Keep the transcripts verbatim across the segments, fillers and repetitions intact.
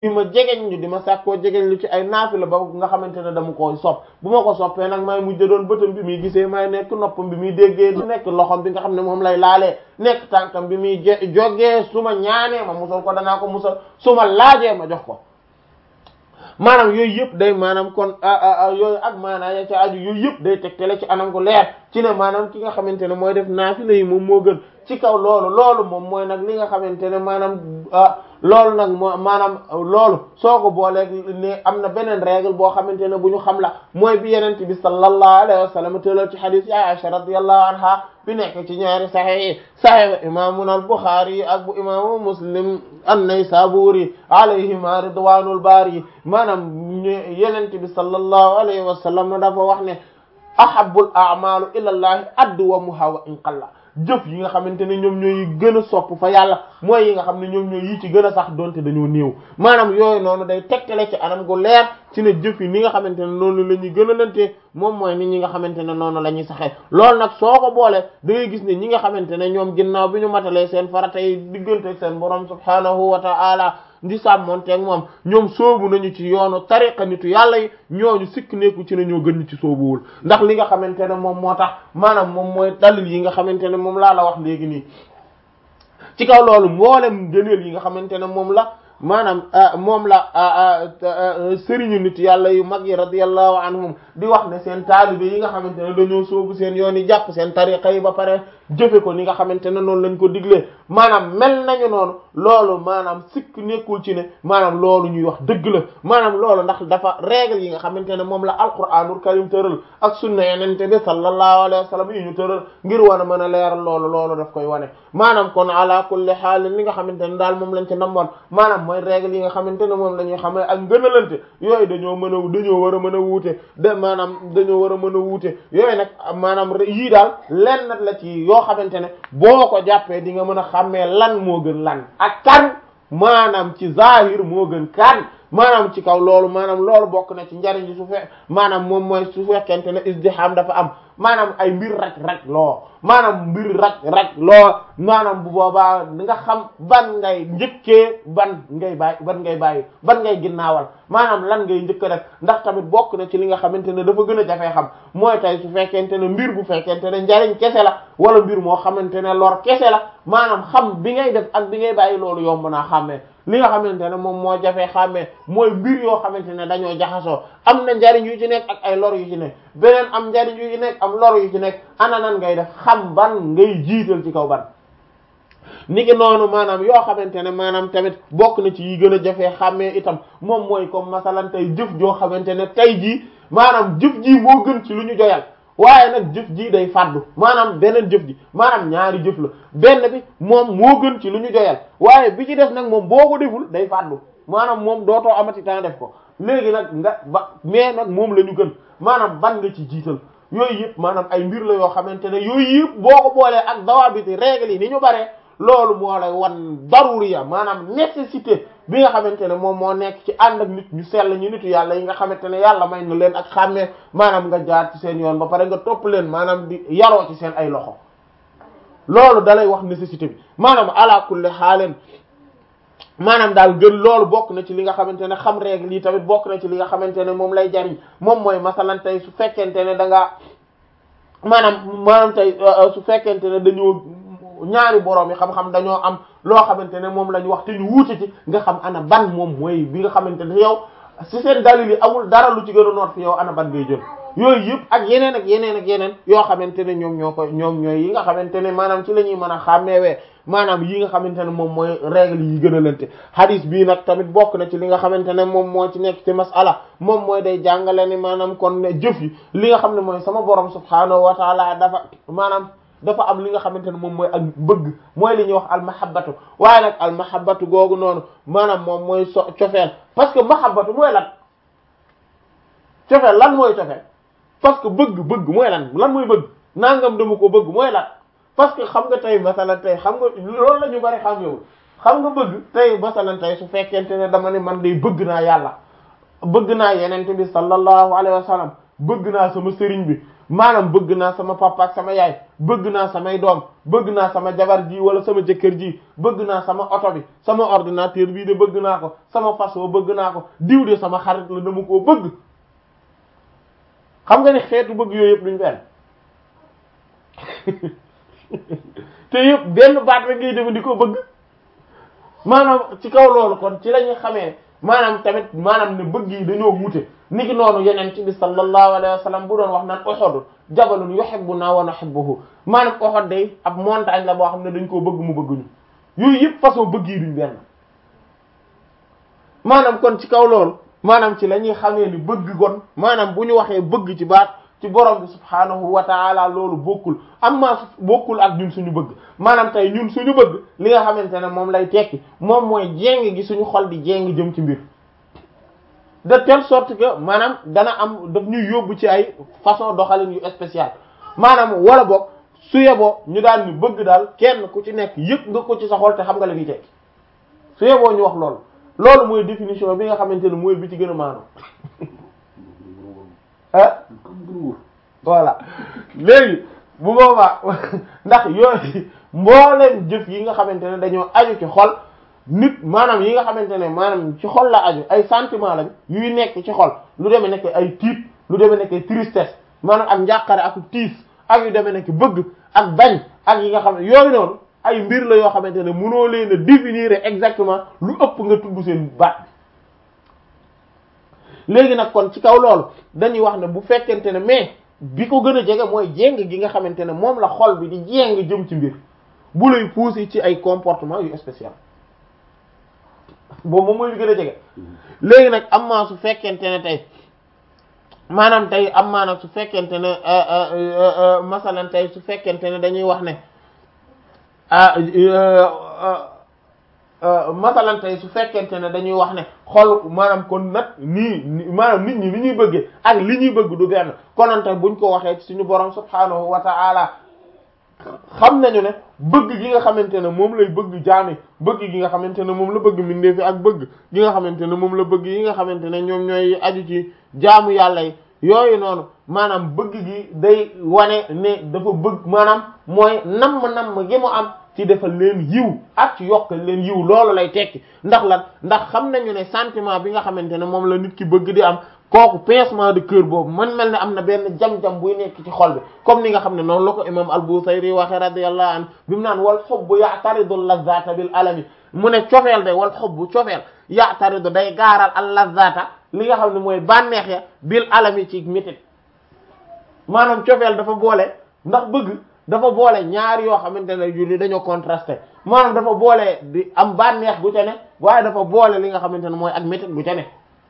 di ma jegeñ ñu di ma sàkkoo jegeñ lu ci ay naafila ba nga xamante ne dama koy sopp bu ma ko soppee nag may mujj doon bëtam bi muy gisee may nekk noppam bi muy déggee nekk loxom bi nga xam ne moom lay laalee nekk tànkam bi muy jógee su ma ñaanee ma musal ko danaa ko musal su ma laajee ma jox ko maanaam yooyu yëpp day maanaam kon yooyu ak maanaam ya ca aju yooyu yëpp day tegtale ci anam gu leer ci ne maanaam ki nga xamante ne mooy def naafila yi moom moo gën ci kaw loolu loolu moom mooy nag li nga xamante ne maanaam loolu nag moo maanaam loolu soo ko booleeg ne am na beneen règle boo xamante ne bu ñu xam la mooy bi yenente bi sallallahu alayhi wa sallam tëlal ci hadith ya Aisha radiyallahu anha bi nekk ci ñaari sahih sahih imaamuna al-Bukhari ak bu imaamu Muslim an-Naysaburi alayhima ridwanul bari maanaam yenente bi sallallahu alayhi wa sallam dafa wax ne ahabbul a'malu ila allahi adwamuha wa in qalla jëf yi nga xamante ne ñoom ñooy gën a sopp fa yàlla mooy yi nga xam ne ñoom ñooy yi ci gën a sax donte dañoo néew maanaam yooyu noonu day tegtale ci anam gu leer ci ne jëf yi ni nga xamante ne noonu la ñuy gën a lante moom mooy nit ñi nga xamante ne noonu la ñuy saxee loolu nag soo ko boolee da ngay gis ne ñi nga xamante ne ñoom ginnaaw bi ñu matalee seen farata yi diggante ak seen borom subhaanahu wa ta'ala di sàmmonteeg moom ñoom soobu nañu ci yoonu tariqa nitu yàlla yi ñooñu sikk nekku ci ne ñoo gën ñu ci soobuwul ndax li nga xamante ne moom moo tax maanaam moom mooy dalil yi nga xamante ne moom laa la wax léegi nii ci kaw loolu mboolem gëneel yi nga xamante ne moom la maanaam moom la sëriñu nit yàlla yu mag yi radiyallahu anhum di wax ne seen taalibe yi nga xamante ne dañoo soobu seen yoon yi jàpp seen tariqa yi ba pare jëfe ko ni nga xamante ne noonu lañ ko diglee maanaam mel nañu noonu loolu maanaam sikk nekkul ci ne maanaam loolu ñuy wax dëgg la maanaam loolu ndax dafa règle yi nga xamante ne moom la alquranul karim tëral ak sunna yenente bi sallallahu alayhi wa sallam yi ñu tëral ngir war a mën a leeral loolu loolu daf koy wane maanaam kon ala kulli haal li nga xamante ne daal moom lañ ci namoon maanaam mooy règle yi nga xamante ne moom la ñuy xamee ak ngënalante yooyu dañoo mën a dañoo war a mën a wuute de maanaam dañoo war a mën a wuute yooyu nag maanaam yii daal lenn la ci yoo xamante ne boo ko jàppee di nga mën a xàmmee lan moo gën lan ak kan maanaam ci zahir moo gën kan maanaam ci kaw loolu maanaam loolu bokk na ci njariñ ci su fe maanaam moom mooy su fekkente ne izdiham dafa am maanaam ay mbir rek rek loo maanaam mbir rek rek loo maanaam bu boobaa nga xam ban ngay njëkkee ban ngay bàyyi ban ngay bàyyi ban ngay ginnaawal maanaam lan ngay njëkk rek ndax tamit bokk na ci li nga xamante ne dafa gën a jafee xam mooy tey su fekkente ne mbir bu fekkente ne njariñ kese la wala mbir moo xamante ne lor kese la maanaam xam bi ngay def ak bi ngay bàyyi loolu yomb naa xàmmee li nga xamante ne moom moo jafee xàmmee mooy mbir yoo xamante ne dañoo jaxasoo am na njariñ yu ci nekk ak ay lor yu ci nekk beneen am njariñ yu ci nekk am lor yu ci nekk ana nan ngay def xam ban ngay jiital ci kaw ban niki noonu maanaam yoo xamante ne maanaam tamit bokk na ci yi gën a jafee xàmmee itam moom mooy comme masalan tey jëf joo xamante ne tey jii maanaam jëf ji moo gën ci lu ñu joyal waaye nag jëf ji day fàddu maanaam beneen jëf ji maanaam ñaari jëf la benn bi moom moo gën ci lu ñu joyal waaye bi ci def nag moom boo ko deful day fàddu maanaam moom dootoo amati temps def ko léegi nag nga ba mais nag moom la ñu gën maanaam ban nga ci jiital yooyu yëpp maanaam ay mbir la yoo xamante ne yooyu yëpp boo ko boolee ak dawaabiti règle yi ni ñu bare loolu moo lay wan daruriya maanaam nécessité bi nga xamante ne moom moo nekk ci ànd ak nit ñu sell ñu nitu yàlla yi nga xamante ne yàlla may na leen ak xàmmee maanaam nga jaar ci seen yoon ba pare nga topp leen maanaam di yaroo ci seen ay loxo loolu dalay wax nécessité bi maanaam ala kulli xaaleen maanaam daal gën loolu bokk na ci li nga xamante ne xam règle yi tamit bokk na ci li nga xamante ne moom lay jariñ moom mooy masalan tey su fekkente ne da ngaa maanaam maanaam tey su fekkente ne dañoo ñaari boroom yi xam-xam dañoo am loo xamante ne moom la ñu wax te ñu wuute ci nga xam ana ban moom mooy bi nga xamante ne yow si seen dalil yi amul dara lu ci gën a noot fi yow ana ban ngay jël yooyu yëpp ak yeneen ak yeneen ak yeneen yoo xamante ne ñoom ñoo ko ñoom ñooy yi nga xamante ne maanaam ci la ñuy mën a xàmmeewee maanaam yi nga xamante ne moom mooy règle yi gën a lante hadith bii nag tamit bokk na ci li nga xamante ne moom moo ci nekk ci masala moom mooy day jàngale ni maanaam kon ne jëf yi li nga xam ne mooy sama borom subhaanahu wa taala dafa maanaam dafa am li nga xamante ne moom mooy ak bëgg mooy li ñuy wax almahabbatu waaye nag almahabbatu googu noonu maanaam moom mooy so cofeel parce que mahabbatu mooy lan cofeel lan mooy cofeel parce que bëgg bëgg mooy lan lan mooy bëgg nangam dama ko bëgg mooy lan parce que xam nga tey masalan tey xam nga loolu la ñu bari xam yow xam nga bëgg tey masalan tey su fekkente ne dama ne man day bëgg naa yàlla bëgg naa yenente bi sallallahu alayhi wa sallam bëgg naa sama sëriñ bi maanaam bëgg naa sama papa ak sama yaay bëgg naa samay doom bëgg naa sama jabar ji wala sama jëkkër ji bëgg naa sama oto bi sama ordinateur bii de bëgg naa ko sama fas wa bëgg naa ko diw de sama xarit la dama koo bëgg xam nga ni xeetu bëgg yooyu yëpp duñ benn te yëpp benn baat rek ngay jëfandikoo bëgg maanaam ci kaw loolu kon ci la ñuy xamee maanaam tamit maanaam ne bëgg yi dañoo wute niki noonu yeneen ci bi sallallahu alayhi wa sallam bu doon wax naan Uhud jabalun yuhibbuna wa nuhibbuhu maanaam Uhud day ab montagne la boo xam ne dañ koo bëgg mu bëgg ñu yooyu yëpp façon bëgg yi duñ benn maanaam kon ci kaw loolu maanaam ci la ñuy xamee ni bëgg kon maanaam bu ñu waxee bëgg ci baat ci borom bi subhaanahu wa ta'ala loolu bokkul amma bokkul ak ñun suñu bëgg maanaam tey ñun suñu bëgg li nga xamante ne moom lay tekki moom mooy jéng gi suñu xol di jéng jëm ci mbir de telle sorte que maanaam dana am daf ñuy yóbbu ci ay façon doxalin yu spécial maanaam wala boog su yeboo ñu daal ñu bëgg daal kenn ku ci nekk yëpp nga ko ci sa xol te xam nga la ñuy tekki su yeboo ñu wax loolu loolu mooy définition bi nga xamante ne mooy bi ci gën a maanaam ah voilà léegi bu boobaa ndax yooyu mbooleem jëf yi nga xamante ne dañoo aju ci xol nit maanaam yi nga xamante ne maanaam ci xol la aju ay sentiment lañ yuy nekk ci xol lu demee nekk ay tiit lu demee nekk ay tristesse maanaam ak njàqare ak tiis ak yu demee nekk bëgg ak bañ ak yi nga xam ne yooyu noonu ay mbir la yoo xamante ne mënoo leen a définir exactement lu ëpp nga tudd seen baat bi léegi nag kon ci kaw loolu dañuy wax ne bu fekkente ne mais bi ko gën a jege mooy jéng gi nga xamante ne moom la xol bi di jéng jëm ci mbir bu lay pousser ci ay comportement yu spécial boobu moom mooy li gën a jege léegi nag am maa su fekkente ne tey maanaam tey am maa nag su fekkente ne masalan tey su fekkente ne dañuy wax ne masalan tey su fekkente ne dañuy wax ne xol maanaam kon nag nii maanaam nit ñi li ñuy bëggee ak li ñuy bëgg du benn konante buñ ko waxee ci suñu borom subhaanahu wa ta'ala xam nañu ne bëgg gi nga xamante ne moom lay bëgg jaami bëgg gi nga xamante ne moom la bëgg mbindeefi ak bëgg gi nga xamante ne moom la bëgg yi nga xamante ne ñoom ñooy aju ci jaamu yàlla yi yooyu noonu maanaam bëgg gi day wane ne dafa bëgg maanaam mooy namm namm gi mu am ci defal leen yiw ak ci yokkal leen yiw loolu lay tekki ndax lan ndax xam nañu ne sentiment bi nga xamante ne moom la nit ki bëgg di am kooku pincement de cœur boobu man mel ne am na benn jam-jam buy nekk ci xol bi comme ni nga xam ne noonu la ko imam al-Busayri waxe radiyallahu anhu bi mu naan wal hubbu ya'taridu al-lazzata bil alami mu ne cofeel day wal hubbu cofeel ya'taridu day gaaral al-lazzata li nga xam ne mooy bànneex ya bil alami ci métit maanaam cofeel dafa boole ndax bëgg dafa boole ñaar yoo xamante ne yu ni dañoo contrasté maanaam dafa boole di am bànneex gu ca ne waaye dafa boole li nga xamante ne mooy ak métit gu ca ne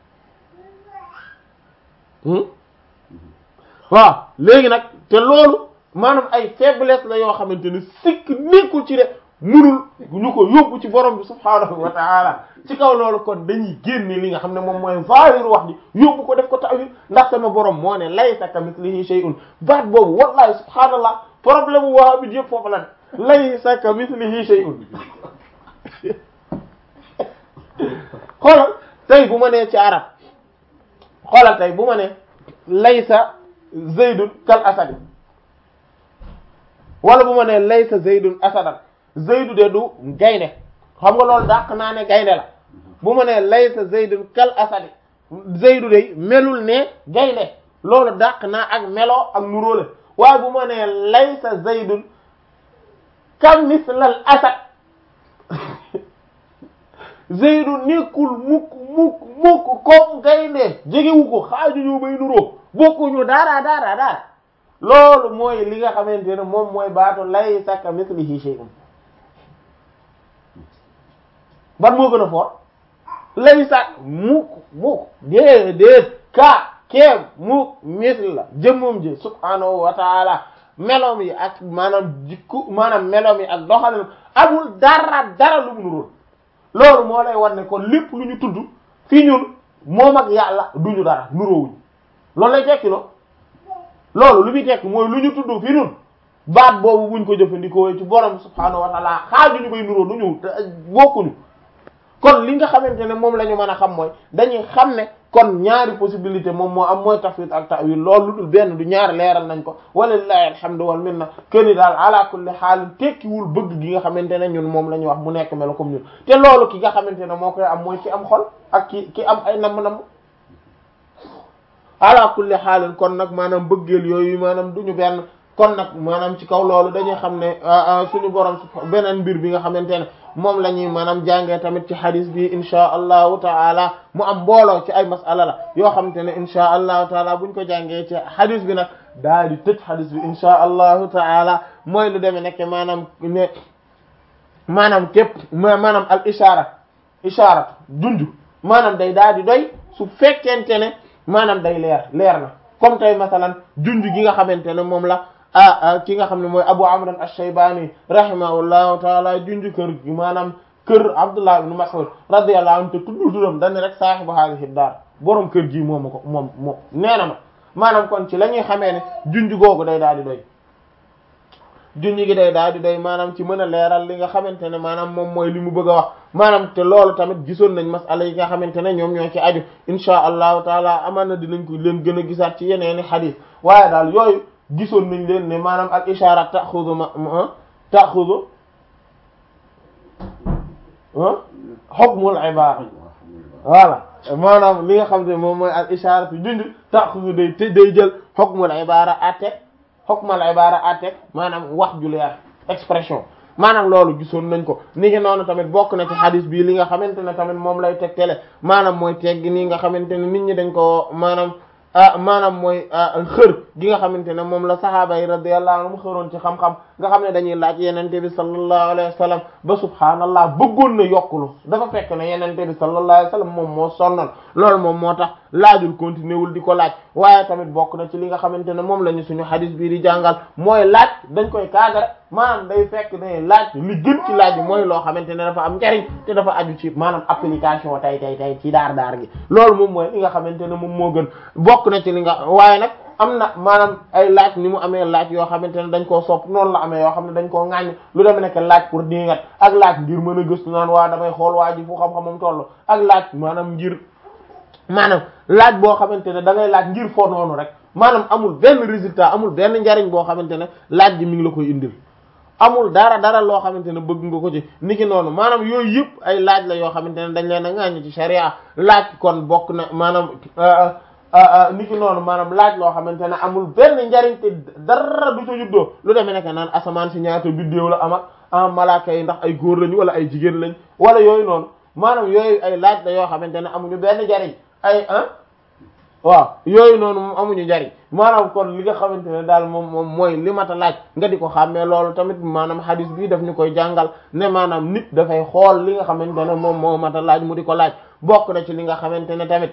waaw léegi nag te loolu maanaam ay faiblesse la yoo xamante ne sikk nekkul ci de munul ñu ko yóbbu ci borom bi subhaanahu wa ta'ala ci kaw loolu kon dañuy génne li nga xam ne moom mooy zaahiru wax ji yóbbu ko def ko ta'wil ndax sama borom moo ne laysa kamithlihi shay'un baat boobu wallahi subhaanallah problème mu wahabi yëpp foofu la ne laysa kamithlihi shay'un xoolal tey bu ma nee ci arab xoolal tey bu ma ne laysa zaydun kal asadi wala bu ma ne laysa zaydun asadan zaydu de du gaynde xam nga loolu dàq naa ne gaynde la bu ma ne laysa zaydun kal asadi zaydu de melul ne gaynde loolu dàq naa ak meloo ak nuróole waaye bu ma ne laysa zaydun kam mislal asad zaydu nekkul mukk mukk mukk comme gaynde jegewu ko xaaju ñu bay nuroo bokkuñu dara dara dara loolu mooy li nga xamante ne moom mooy baatu laysa ka mislihi shay'un ban moo gën a fort laysa mukk mukk déedéet ka keem mukk misli la jëmmam ji subhaanahu wa ta'ala meloom yi ak maanaam jikku maanaam meloom yi ak doxalinam amul dara dara lu mu nuróol loolu moo lay wan ne kon lépp lu ñu tudd fii ñun moom ak yàlla duñu dara nuróowuñ loolu lay tekki no loolu lu muy tekki mooy lu ñu tudd fii ñun baat boobu buñ ko jëfandikoo ci borom subhaanahu wa ta'ala xaaju ñu koy nuróo du ñu bokkuñu kon li nga xamante ne moom la ñu mën a xam mooy dañuy xam ne kon ñaari possibilité moom moo am mooy tafwid ak ta'wil loolu dul benn du ñaar leeral nañ ko walillahi alhamdu wal minna këni daal ala kulli xaalin tekkiwul bëgg gi nga xamante ne ñun moom la ñu wax mu nekk melo comme ñun te loolu ki nga xamante ne moo koy am mooy ki am xol ak ki ki am ay namm-namm ala kulli xaalin kon nag maanaam bëggeel yooyu maanaam duñu benn kon nag maanaam ci kaw loolu dañuy xam ne suñu borom beneen mbir bi nga xamante ne moom la ñuy maanaam jàngee tamit ci hadis bi insha allahu taala mu am mbooloo ci ay masala la yoo xamante ne insha allahu taala buñ ko jàngee ci hadis bi nag daal di tëj hadis bi insha allahu taala mooy lu demee nekk maanaam ne maanaam képp maanaam al ishaara ishaara junju maanaam day daal di doy su fekkente ne maanaam day leer leer na comme tey masalan junju gi nga xamante ne moom la ah ki nga xam ne mooy Abu Amr ash-Shaybani rahimahullahu taala junju kër gi maanaam kër Abdullah ibn Mas'ud radiyallahu anhu te tuddul turam dañ rek saahibu hadhihi daar borom kër gi moom ko moom moom nee na ma maanaam kon ci la ñuy xamee ne junju googu day daal di doy junju gi day daal di doy maanaam ci mën a leeral li nga xamante ne maanaam moom mooy li mu bëgg a wax maanaam te loolu tamit gisoon nañ masala yi nga xamante ne ñoom ñoo ci aju insha allahu taala amaana dinañ ko leen gën a gisaat ci yeneeni xadiis waaye daal yooyu gisoon nañ leen ne maanaam al ishaara ta'khudhu ma ta'khudhu hukmul ibaara voilà maanaam li nga xam ne moom mooy al ishaara tu junj ta'khudhu day day jël hukmul ibaara atte hukmul ibaara atte maanaam wax ju leer expression maanaam loolu gisoon nañ ko ni ngi noonu tamit bokk na ci hadis bii li nga xamante ne tamit moom lay tegtale maanaam mooy teggi nii nga xamante ne nit ñi dañ ko maanaam ah maanaam mooy xër gi nga xamante ne moom la sahaaba yi radiyallahu anhum xëroon ci xam-xam nga xam ne dañuy laaj yenente bi sallallahu alayhi wa sallam ba subhaanallah bëggoon na yokkulu dafa fekk ne yenente bi sallallahu alayhi wa sallam moom moo sonnal loolu moom moo tax laajul continuer wul di ko laaj waaye tamit bokk na ci li nga xamante ne moom la ñu suñu hadis bii di jàngal mooy laaj dañ koy cadre maanaam day fekk ne laaj li gën ci laaj bi mooy loo xamante ne dafa am njariñ te dafa aju ci maanaam application tay tay tay ci daar daar gi loolu moom mooy li nga xamante ne moom moo gën bokk na ci li nga waaye nag am na maanaam ay laaj ni mu amee laaj yoo xamante ne dañ koo sopp noonu la amee yoo xam ne dañ koo ŋàññ lu demee nekk laaj pour dingat ak laaj ngir mën a gëstu naan waa damay xool waa ji fu xam-xamam toll ak laaj maanaam ngir maanaam laaj boo xamante ne da ngay laaj ngir foo noonu rek maanaam amul benn résultat amul benn njariñ boo xamante ne laaj gi mi ngi la koy indil amul dara dara loo xamante ne bëgg nga ko ci niki noonu maanaam yooyu yëpp ay laaj la yoo xamante ne dañ leen a ŋàññ ci sharia laaj kon bokk na maanaam niki noonu maanaam laaj loo xamante ne amul benn njariñ te dara du ca juddoo lu demee nekk naan asamaan si ñaata biddéew la am ak malaaka yi ndax ay góor lañ wala ay jigéen lañ wala yooyu noonu maanaam yooyu ay laaj la yoo xamante ne amuñu benn njariñ ay ah waaw yooyu noonu moom amuñu njariñ maanaam kon li nga xamante ne daal moom moom mooy li mat a laaj nga di ko xàmmee loolu tamit maanaam hadis bii daf ñu koy jàngal ne maanaam nit dafay xool li nga xamante ne moom moo mat a laaj mu di ko laaj bokk na ci li nga xamante ne tamit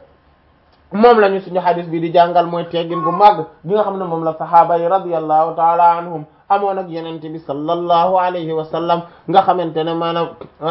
moom la ñu suñu hadis bi di jàngal mooy teggin gu màgg gi nga xam ne moom la sahaaba yi radiyallahu taala anhum amoon ak yenente bi sallallahu alayhi wa sallam nga xamante ne maanaam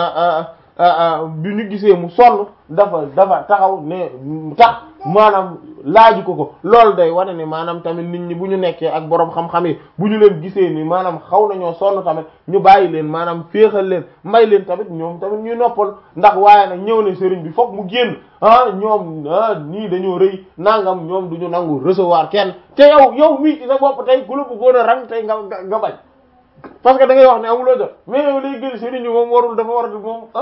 bi ñu gisee mu sonn dafa dafa taxaw ne tax maanaam laaju ko ko loolu day wane ni maanaam tamit nit ñi bu ñu nekkee ak boroom xam-xam yi bu ñu leen gisee ni maanaam xaw nañoo sonn tamit ñu bàyyi leen maanaam féexal leen may leen tamit ñoom tamit ñuy noppal ndax waaye nag ñëw ne sëriñ bi fokk mu génn ah ñoom ah nii dañoo rëy nangam ñoom du ñu nangu recevoir kenn te yow yow mii ci sa bopp tey ku la bëggoon a rang tey nga nga bañ parce que da ngay wax ne amuloo jot mais yow lay gën sëriñ bi moom warul dafa war a moom ah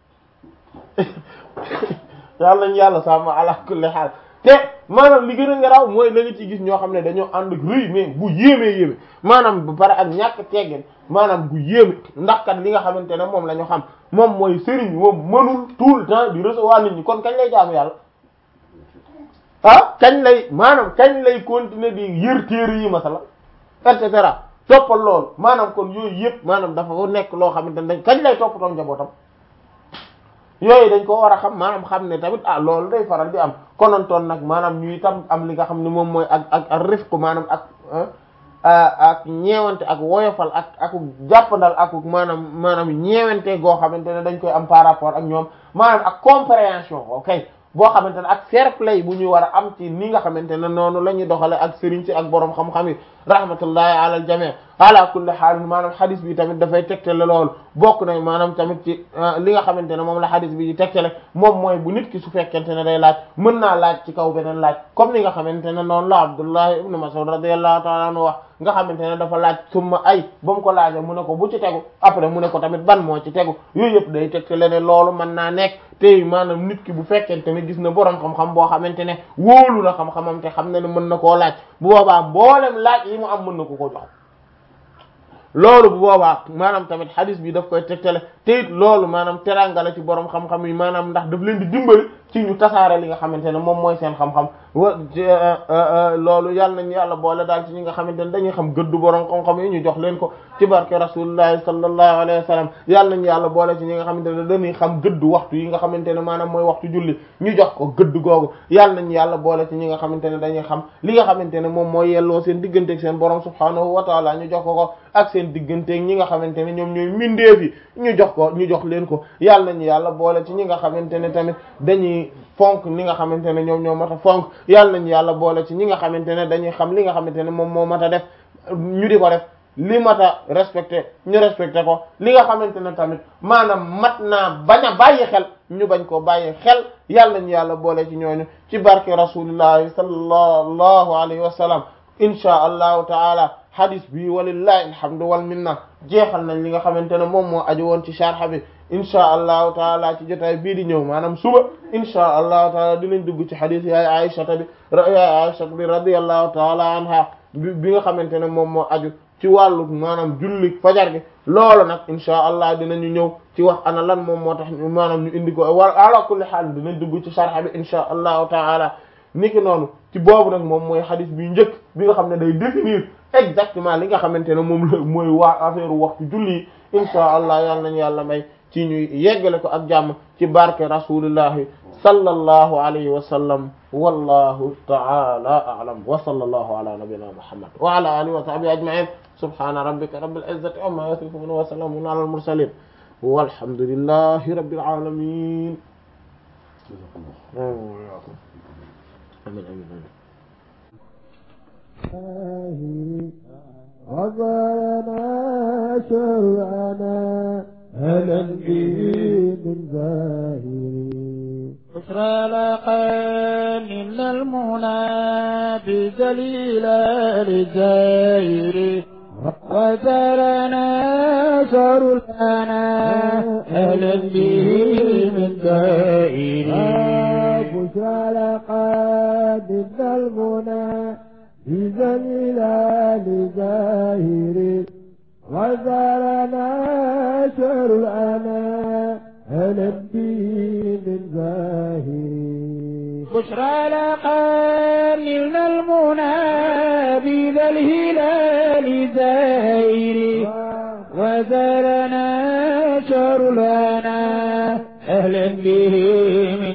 yàlla nañu yàlla sama ala kulli haal te maanaam li gën a ngaraw mooy la nga ci gis ñoo xam ne dañoo ànd ak rëy mais bu yéemee yéeme maanaam bu pare ak ñàkk teggin maanaam bu yéeme ndax kat li nga xamante ne moom la ñu xam moom mooy sëriñ moom mënul tout le temps di recevoir nit ñi kon kañ lay jaamu yàlla ah kañ lay maanaam kañ lay continuer di yër téere yi masala et cetera toppal loolu maanaam kon yooyu yëpp maanaam dafa nekk loo xamante ne dañ kañ lay toppatoo njabootam yooyu dañ ko war a xam maanaam xam ne tamit ah loolu day faral di am konontoon nag maanaam ñu itam am li nga xam ne moom mooy ak ak ak rifq maanaam ak ak ñeewante ak woyofal ak ak jàppandal ak maanaam maanaam ñeewante goo xamante ne dañ koy am par rapport ak ñoom maanaam ak compréhension ok boo xamante ne ak fair play bu ñu war a am ci ni nga xamante ne noonu la ñuy doxale ak sëriñ si ak boroom xam-xam yi rahmatullahi ala al jami' ala kulli haal maanaam xadis bi tamit dafay tegtale loolu bokk na maanaam tamit ci li nga xamante ne moom la xadis bi di tegtale moom mooy bu nit ki su fekkente ne day laaj mën naa laaj ci kaw beneen laaj comme ni nga xamante ne noonu la Abdullah ibn Mas'ud radiyallahu ta'ala anhu wax nga xamante ne dafa laaj summa ay ba mu ko laajee mu ne ko bu ci tegu après mu ne ko tamit ban moo ci tegu yooyu yëpp day tegtale ne loolu mën naa nekk te maanaam nit ki bu fekkente ne gis na borom xam-xam boo xamante ne wóolu na xam-xamam te xam na ne mën na koo laaj bu boobaa mboolem laaj yi mu am mën na ko ko jox loolu bu boobaa maanaam tamit hadis bi daf koy tegtale te it loolu maanaam teranga la ci borom xam-xam yi maanaam ndax daf leen di dimbali ci ñu tasaare li nga xamante ne moom mooy seen xam-xam wa loolu yàlla nañu yàlla boole daal ci ñi nga xamante ne dañuy xam gëddu borom xam-xam yi ñu jox leen ko ci barke rasulullahi sallallahu alayhi wa sallam yàlla nañu yàlla boole ci ñi nga xamante ne dañuy xam gëddu waxtu yi nga xamante ne maanaam mooy waxtu julli ñu jox ko gëddu googu yàlla nañu yàlla boole ci ñi nga xamante ne dañuy xam li nga xamante ne moom mooy yelloo seen digganteeg seen borom subhanahu wa taala ñu jox ko ko ak seen digganteeg ñi nga xamante ne ñoom ñooy mindeef yi ñu jox ko ñu jox leen ko yàlla nañu yàlla boole ci ñi nga xamante ne tamit dañuy fonk ni nga xamante ne ñoom ñoo mat a fonk yàlla nañu yàlla boole ci ñi nga xamante ne dañuy xam li nga xamante ne moom moo mat a def ñu di ko def li mat a respecté ñu respecté ko li nga xamante ne tamit maanaam mat naa bañ a bàyyi xel ñu bañ koo bàyyi xel yàlla nañu yàlla boole ci ñooñu ci barke rasulillahi sallallahu alayhi wa sallam insha allahu taala hadis bi walillahi alhamdu wal minna jeexal nañ li nga xamante ne moom moo aju woon ci sharh bi insha allahu taala ci jotaay bii di ñëw maanaam suba insha allahu taala dinañ dugg ci hadis yaay Aisha bi yaay Aisha bi radiyallahu taala anha bi nga xamante ne moom moo aju ci wàllu maanaam julli fajar gi loolu nag insha allah dinañu ñëw ci wax ana lan moom moo tax maanaam ñu indi ko wa ala kulli haal dinañ dugg ci sharh bi insha allahu taala niki noonu ci boobu nag moom mooy hadis bi njëkk bi nga xam ne day définir exactement li nga xamante ne moom la mooy waa affaire waxtu julli yi insha allah yàlla nañu yàlla may ci ñuy yeggale ko ak jàmm ci barke rasulillahi sallallahu alayhi wa sallam wallahu ta'ala a'lam wa sallallahu ala nabiyyina muhammad wa ala alihi wa sahbihi ajma'in subhana rabbika rabbil izzati amma yasifun wa salamun ala al mursalin walhamdulillahi rabbil alamin amin amin غفرنا شرعنا هلا به من ظاهري بشرى لقان من المنى بجليل لزائري وزرنا شرعنا هلا به من ظاهري بشرى لقان من المنى بجلال ظاهري وزارنا شرعنا هلا به من ظاهري بشرى لقان من المنى بذا الهلال زاهري وزارنا شرعنا أهلا به من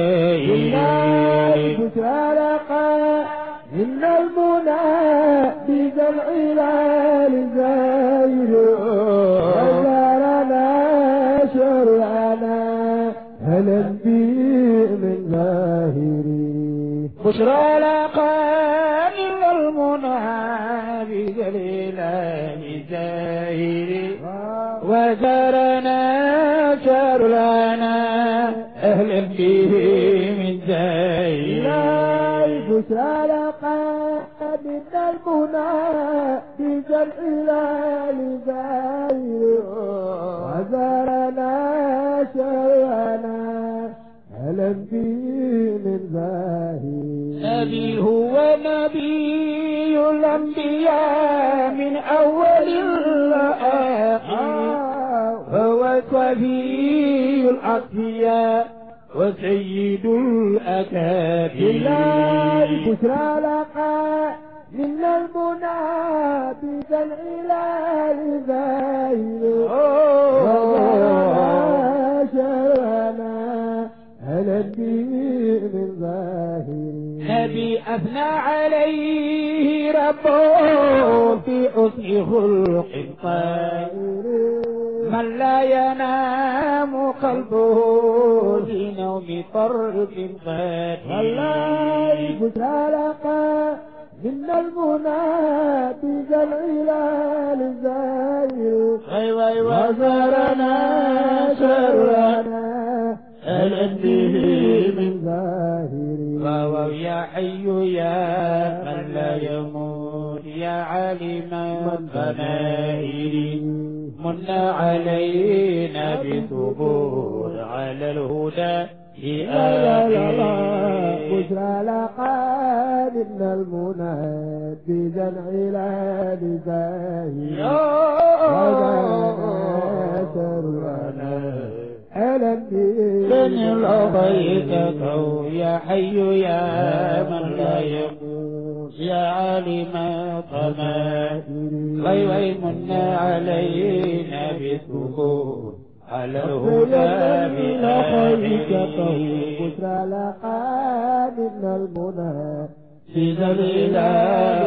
زاهري بشرى لقان إن المنى بذا العلال زاير وزارنا شرعنا هلا به من ظاهري بشرى لقان إن المنى بذا العلال زاير وزارنا شرعنا أهلا به من زاير بشرى لقد من المنى بجمع الهلال زاير وزارنا شرعنا هلا به من زاهر نبي هو نبي الأنبياء من أول لآخر هو صفي الأصفياء وسيد الأكابر بشرى لقى من المنى بذا الهلال زاهر شرعنا هلا به من ظاهر نبي أثنى عليه ربه في حسن خلق طاهر من لا ينام قلبه لنوم طرف فاتر الله بشرى لقى من المنى بجمع الزائر غيوي وزرنا شرنا ألم به من ظاهر وهو يا حي يا من لا يموت يا عالم الضمائر من علينا بثبور على الهدى لا لا لا لا بشرى لقاد من المنى بجمع الزائر وزرنا شرنا ألم من الأبيتك يا حي يا من لا يموت يا عالم الضمائر غيوي من علينا بثبور على الهدى بأبيتك بشرى لقاد من المنى في ذليلا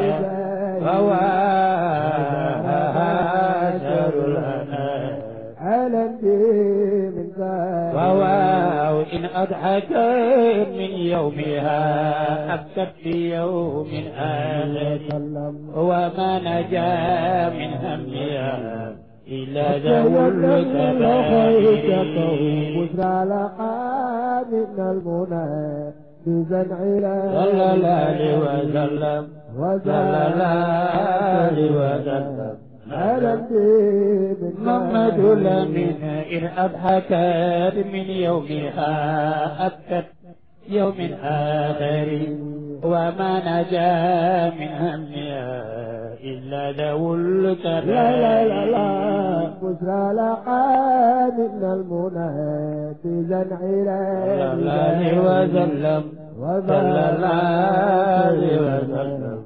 وواهر لنا ألم من ذلك وواو إن أضحكت من يومها أبكت في يوم آخر وما نجا من همها إلا ذو الكبائر بشرى لقاد من المنى بزنع صلى الله عليه وسلم صلى الله عليه وسلم محمد لمن إن أضحكت من يومها أبكت يوم آخر وما نجا من همها إلا ذو الكبائر لا لا لا لا بشرى لقاد من المنى بزنع صلى الله عليه وسلم صلى الله عليه وسلم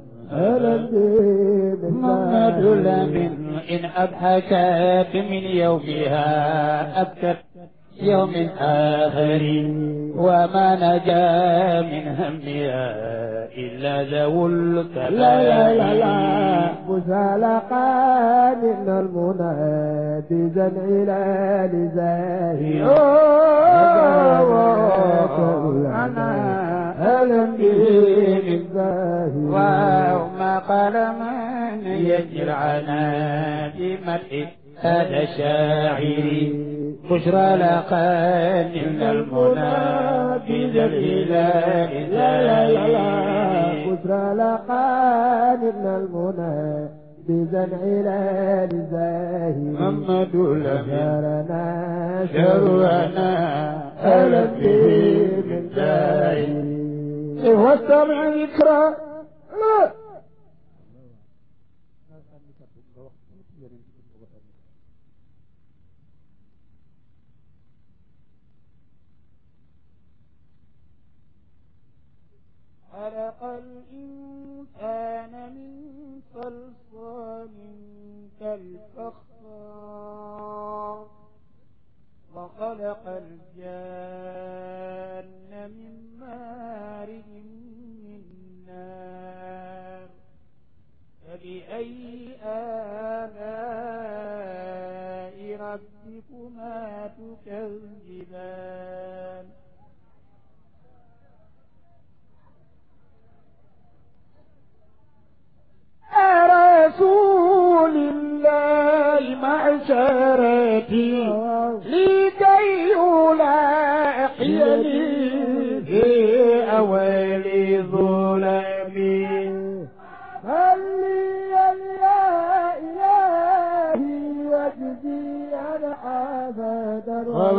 محمد لمن إن أضحكت من يومها أبكت يوم آخر وما نجا من همها إلا ذو الكبائر لا لا لا لا بشرى لقاد من المنى بزنع الزاهر أنا ألم به من ظاهر وما قال من يجر عنا بمدح هذا الشاعر بشرى لقاد من المنى بذا الهلال لا لا لا لا بشرى لقاد من المنى بزنع الزاهر محمد لنا شرنا ألم به من ظاهر هو السمع ذكرى خلق الإنسان من صلصال كالفخار وخلق الجان من مارج من نار فبأي آلاء ربكما تكذبان رسول الله معشرتي لكي يلاقيني في أول ظلمي هل لي يا إلهي واجزي عن عبدا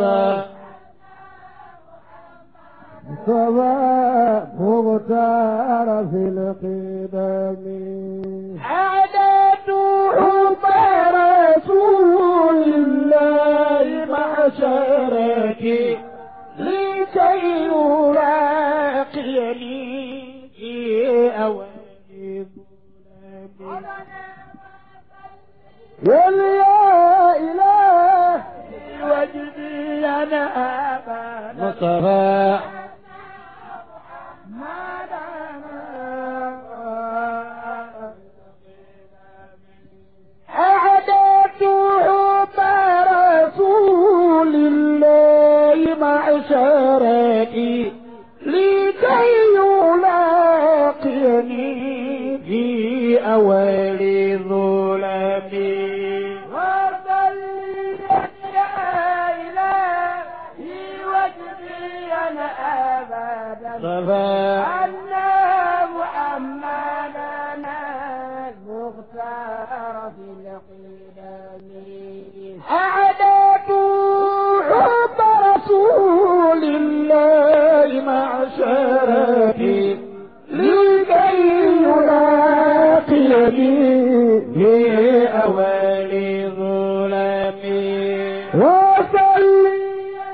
صبا مغتار في القدم عادت حب رسول الله معشرتي لكي يلاقيني في أول ظلمي يا إله وجدي أنا أبا مصطفى أعددت حب رسول الله معشرتي صفا أن محمدنا المختار في القدم أعداد حب رسول الله معشرتي لكي يلاقيني في أول ظلمي وصلي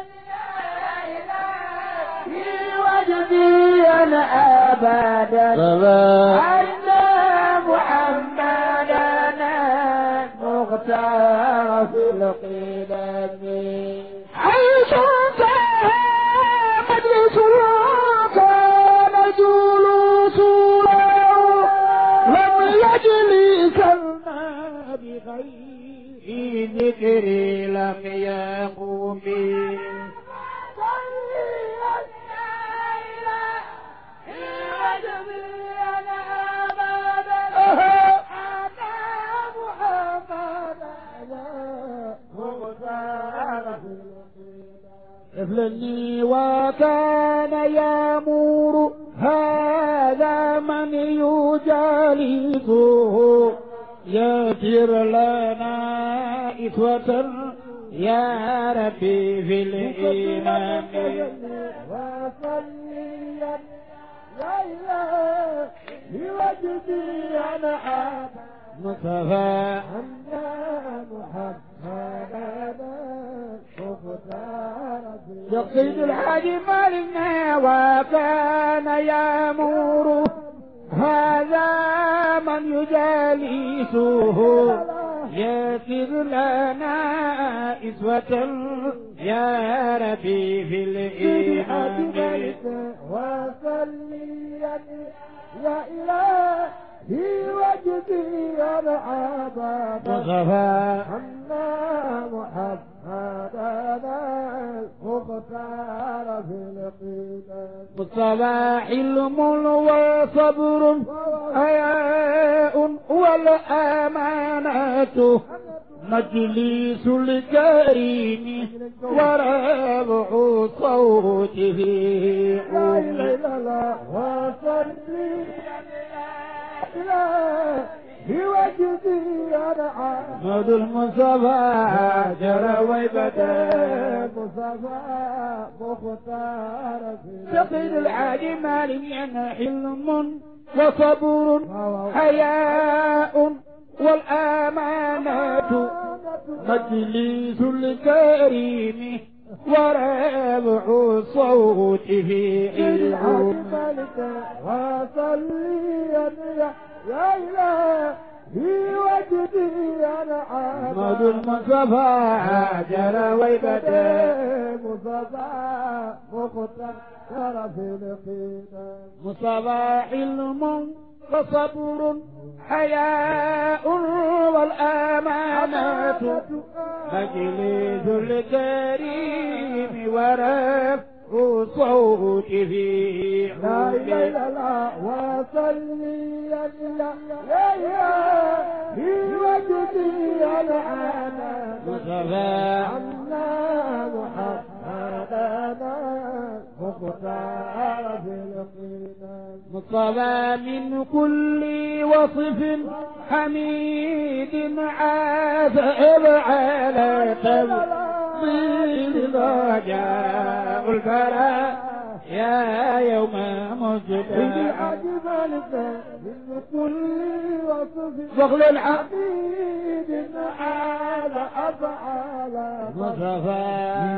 في وجدي أنا أبدا أن محمدنا مختار في القدم حيث انتهى مجلس كان جلوس لم يجلسنا بغير ذكري لم يقوم طفلني وكان يامور هذا من يجالسه يسر لنا إسوة يا ربي في الإيمان وصليا يا إله بوجدي أنا مصطفى أن محمدنا يقصد الحاج مالنا وكان يامور هذا من يجالسه يسر لنا إسوة يا ربي في الإيمان وصليا يا إله في وجدي العباد مصطفى أن محمدنا المختار في القدم مصطفى حلم وصبر حياء والأمانة مجلس الكريم ورفع الصوت فيه وصلي بوجدي أنا مد المصطفى جرى ويبدا مصطفى مختار سقيد الحاج مالي حلم وصبر حياء والأمانة مجلس الكريم ورفع الصوت في علم وصليا يا إله في وجدي أنا عبد المصطفى جرى ويبدا مصطفى مختار في القدم مصطفى حلم وصبر حياء والأمانة مجلس الكريم ورفع الصوت فيه لا إله إلا الله وصلي يا إله في وجدي العالم مصطفى أن محمدنا مختار في القدم مصطفى من كل وصف حميد عاد على تفضيل رجاء البراء يا يوم مجدى من كل وصف فضل الحميد على أفعال مصطفى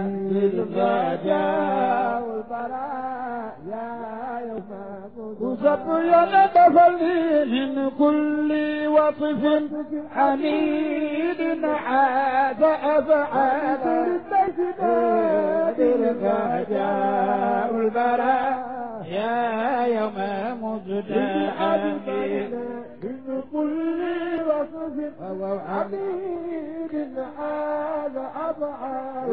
للرجاء والبراء يا يوم وصف ينتفلي من كل وصف حميد عاد أفعال للرجاء والبراء يا يوم مجدى من كل وصف حميد هذا أفعال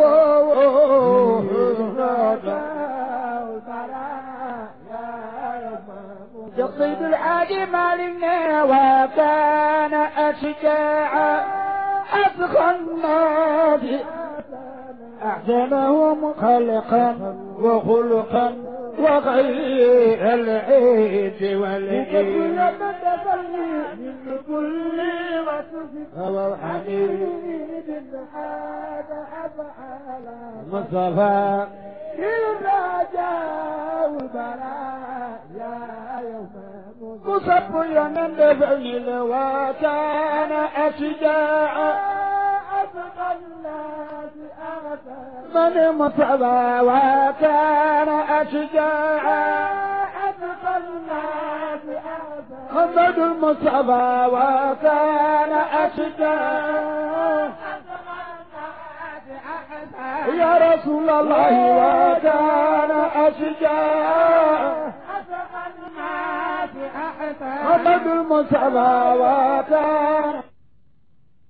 يقصد الحاج مالنا وكان أشجاع أتقى الناس أحسنهم خلقا وخلقا وخير العيد والعيد من كل وصف حميد هذا أفعال مصطفى الرجاء والبراء يا يوم مصب يمن بين وكان أشجاع أبقى الناس أغفى من مصبى وكان أشجاع أبقى الناس أغفى محمد المصبى وكان أشجاع يا رسول الله وكان أشجاع محمد المصطفى وكان